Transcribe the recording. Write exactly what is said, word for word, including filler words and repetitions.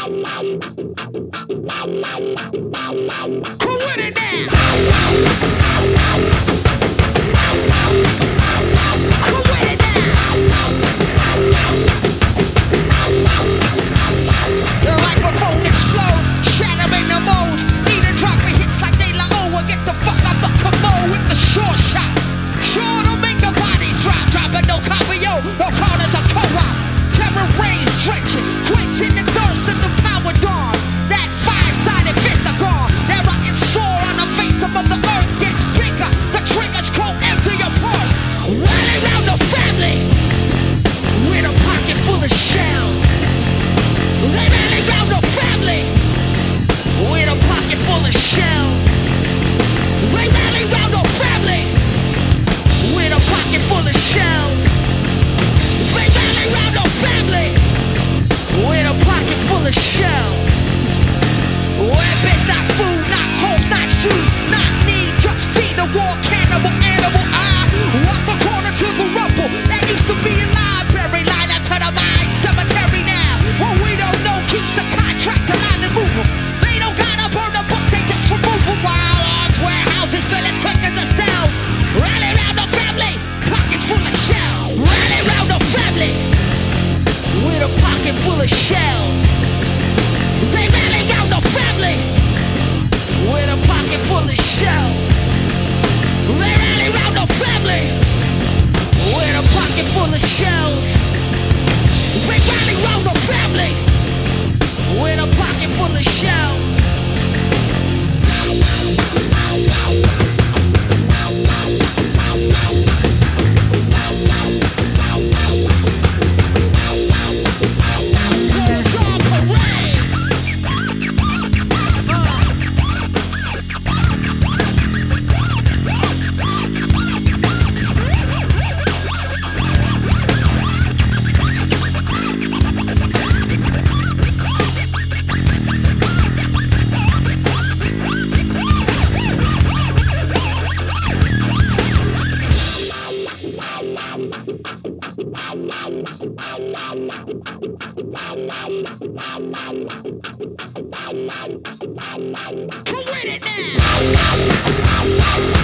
Who with it now? Who with it now? The microphone explodes, shattering the mold. Either dropping hits like De La O or get the fuck off the commode with the short shot. Sure to make the bodies drop, dropping no copy, yo, no corners of co-op. Terror rains drenching, quenching the thirst of the power dawn. That five-sided fist are gone. That rocket sore on the face of the earth gets bigger. The triggers go empty your purse. Rally round the family with a pocket full of shells. They rally round the family with a pocket full of shells. They rally round the family with a pocket full of shells. They rally round the family with a pocket full of shells. Weapons, not food, not hope, not shoes, not need, just feed the war cannibal animal. I walk the corner to the rubble that used to be a library, line out to the mine cemetery now. What we don't know keeps the contract alive and moving. They don't gotta burn the book, they just remove them. While arms, warehouses, fill as quick as the cells. Rally round the family, pockets full of shells. Rally round the family with a pocket full of shells. They rally round the family with a pocket full of shells. They rally round the family with a pocket full of shells. They rally round the family with a pocket full of shells. Who with it now?